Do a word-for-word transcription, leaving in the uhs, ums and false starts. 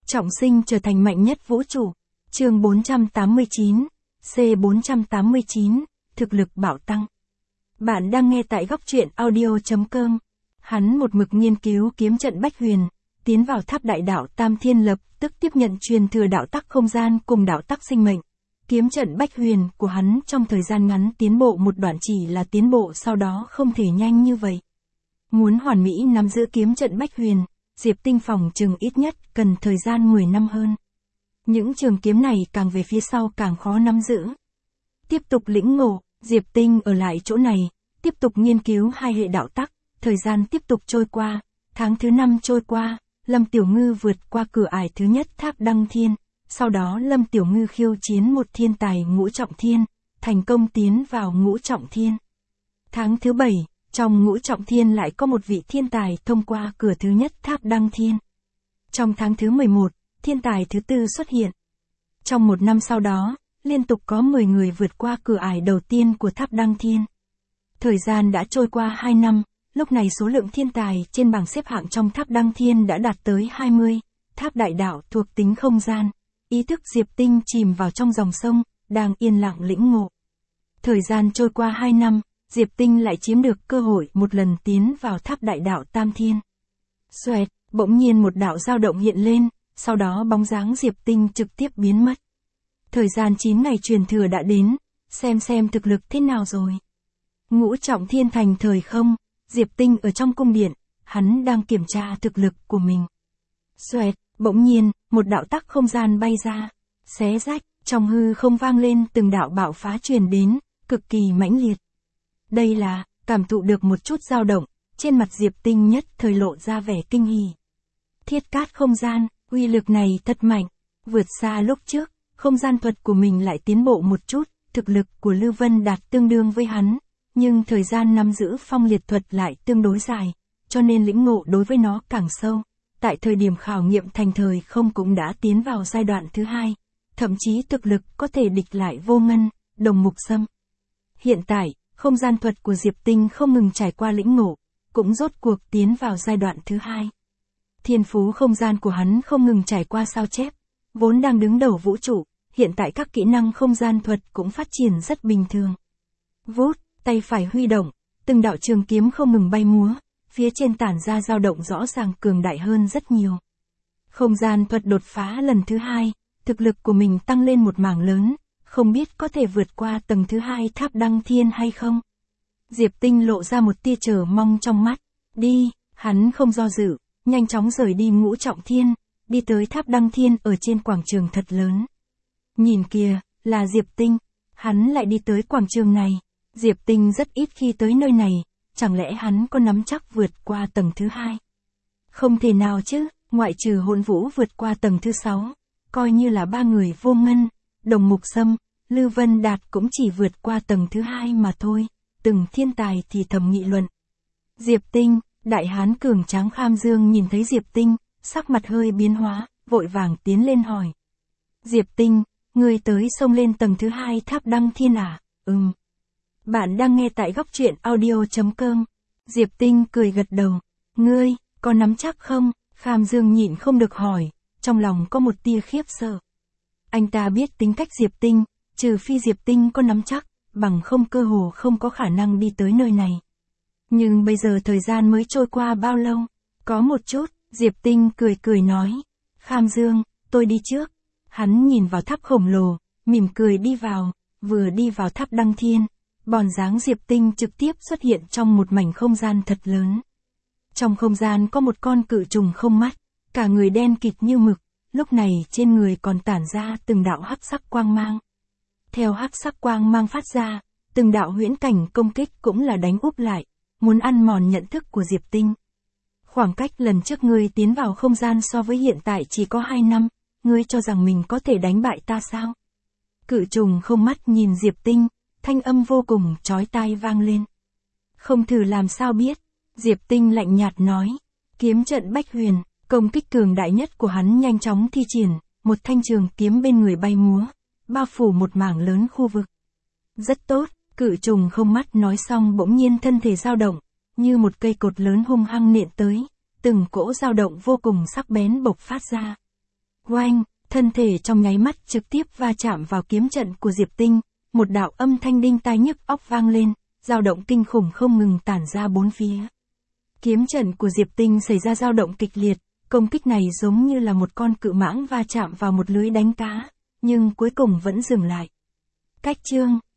Trọng sinh trở thành mạnh nhất vũ trụ. Chương bốn trăm tám mươi chín, C bốn trăm tám mươi chín, thực lực bạo tăng. Bạn đang nghe tại góc truyện audio chấm com. Hắn một mực nghiên cứu kiếm trận Bách Huyền, tiến vào tháp đại đạo Tam Thiên lập tức tiếp nhận truyền thừa đạo tắc không gian cùng đạo tắc sinh mệnh. Kiếm trận Bách Huyền của hắn trong thời gian ngắn tiến bộ một đoạn chỉ là tiến bộ, sau đó không thể nhanh như vậy. Muốn hoàn mỹ nắm giữ kiếm trận Bách Huyền, Diệp Tinh phòng chừng ít nhất cần thời gian mười năm hơn. Những trường kiếm này càng về phía sau càng khó nắm giữ. Tiếp tục lĩnh ngộ, Diệp Tinh ở lại chỗ này, tiếp tục nghiên cứu hai hệ đạo tắc, thời gian tiếp tục trôi qua, tháng thứ năm trôi qua, Lâm Tiểu Ngư vượt qua cửa ải thứ nhất tháp Đăng Thiên, sau đó Lâm Tiểu Ngư khiêu chiến một thiên tài ngũ trọng thiên, thành công tiến vào ngũ trọng thiên. Tháng thứ bảy, trong ngũ trọng thiên lại có một vị thiên tài thông qua cửa thứ nhất tháp Đăng Thiên. Trong tháng thứ mười một, thiên tài thứ tư xuất hiện. Trong một năm sau đó, liên tục có mười người vượt qua cửa ải đầu tiên của tháp Đăng Thiên. Thời gian đã trôi qua hai năm, lúc này số lượng thiên tài trên bảng xếp hạng trong tháp Đăng Thiên đã đạt tới hai mươi, tháp đại đạo thuộc tính không gian. Ý thức Diệp Tinh chìm vào trong dòng sông, đang yên lặng lĩnh ngộ. Thời gian trôi qua hai năm, Diệp Tinh lại chiếm được cơ hội một lần tiến vào tháp đại đạo Tam Thiên. Xoẹt, bỗng nhiên một đạo dao động hiện lên, sau đó bóng dáng Diệp Tinh trực tiếp biến mất. Thời gian chín ngày truyền thừa đã đến, xem xem thực lực thế nào rồi. Ngũ trọng thiên thành thời không, Diệp Tinh ở trong cung điện, hắn đang kiểm tra thực lực của mình. Xoẹt, bỗng nhiên, một đạo tắc không gian bay ra, xé rách, trong hư không vang lên từng đạo bạo phá truyền đến, cực kỳ mãnh liệt. Đây là, cảm thụ được một chút dao động, trên mặt Diệp Tinh nhất thời lộ ra vẻ kinh hỉ. Thiết cát không gian, uy lực này thật mạnh, vượt xa lúc trước, không gian thuật của mình lại tiến bộ một chút, thực lực của Lưu Vân Đạt tương đương với hắn, nhưng thời gian nắm giữ phong liệt thuật lại tương đối dài, cho nên lĩnh ngộ đối với nó càng sâu. Tại thời điểm khảo nghiệm thành thời không cũng đã tiến vào giai đoạn thứ hai, thậm chí thực lực có thể địch lại Vô Ngân, Đồng Mục Sâm. Hiện tại, không gian thuật của Diệp Tinh không ngừng trải qua lĩnh ngộ, cũng rốt cuộc tiến vào giai đoạn thứ hai. Thiên phú không gian của hắn không ngừng trải qua sao chép, vốn đang đứng đầu vũ trụ, hiện tại các kỹ năng không gian thuật cũng phát triển rất bình thường. Vút, tay phải huy động, từng đạo trường kiếm không ngừng bay múa, phía trên tản ra dao động rõ ràng cường đại hơn rất nhiều. Không gian thuật đột phá lần thứ hai, thực lực của mình tăng lên một mảng lớn, không biết có thể vượt qua tầng thứ hai tháp Đăng Thiên hay không. Diệp Tinh lộ ra một tia chờ mong trong mắt, đi, hắn không do dự, nhanh chóng rời đi ngũ trọng thiên, đi tới tháp Đăng Thiên ở trên quảng trường thật lớn. Nhìn kìa, là Diệp Tinh, hắn lại đi tới quảng trường này, Diệp Tinh rất ít khi tới nơi này, chẳng lẽ hắn có nắm chắc vượt qua tầng thứ hai? Không thể nào chứ, ngoại trừ Hỗn Vũ vượt qua tầng thứ sáu, coi như là ba người Vô Ngân, Đồng Mục Sâm, Lưu Vân Đạt cũng chỉ vượt qua tầng thứ hai mà thôi, từng thiên tài thì thầm nghị luận. Diệp Tinh, đại hán cường tráng Kham Dương nhìn thấy Diệp Tinh, sắc mặt hơi biến hóa, vội vàng tiến lên hỏi. Diệp Tinh, ngươi tới xông lên tầng thứ hai tháp Đăng Thiên à? Ừm. Bạn đang nghe tại góc truyện audio chấm com. Diệp Tinh cười gật đầu. Ngươi, có nắm chắc không? Kham Dương nhịn không được hỏi, trong lòng có một tia khiếp sợ. Anh ta biết tính cách Diệp Tinh, trừ phi Diệp Tinh có nắm chắc, bằng không cơ hồ không có khả năng đi tới nơi này. Nhưng bây giờ thời gian mới trôi qua bao lâu? Có một chút, Diệp Tinh cười cười nói. Kham Dương, tôi đi trước. Hắn nhìn vào tháp khổng lồ, mỉm cười đi vào, vừa đi vào tháp Đăng Thiên. Bòn dáng Diệp Tinh trực tiếp xuất hiện trong một mảnh không gian thật lớn. Trong không gian có một con cự trùng không mắt, cả người đen kịt như mực, lúc này trên người còn tản ra từng đạo hắc sắc quang mang. Theo hắc sắc quang mang phát ra, từng đạo huyễn cảnh công kích cũng là đánh úp lại, muốn ăn mòn nhận thức của Diệp Tinh. Khoảng cách lần trước ngươi tiến vào không gian so với hiện tại chỉ có hai năm, ngươi cho rằng mình có thể đánh bại ta sao? Cự trùng không mắt nhìn Diệp Tinh, thanh âm vô cùng chói tai vang lên. Không thử làm sao biết, Diệp Tinh lạnh nhạt nói. Kiếm trận Bách Huyền, công kích cường đại nhất của hắn nhanh chóng thi triển, một thanh trường kiếm bên người bay múa, bao phủ một mảng lớn khu vực. Rất tốt, cự trùng không mắt nói xong bỗng nhiên thân thể dao động, như một cây cột lớn hung hăng nện tới, từng cỗ dao động vô cùng sắc bén bộc phát ra. Oanh, thân thể trong nháy mắt trực tiếp va chạm vào kiếm trận của Diệp Tinh, một đạo âm thanh đinh tai nhức óc vang lên, dao động kinh khủng không ngừng tản ra bốn phía. Kiếm trận của Diệp Tinh xảy ra dao động kịch liệt, công kích này giống như là một con cự mãng va chạm vào một lưới đánh cá, nhưng cuối cùng vẫn dừng lại. Cách chương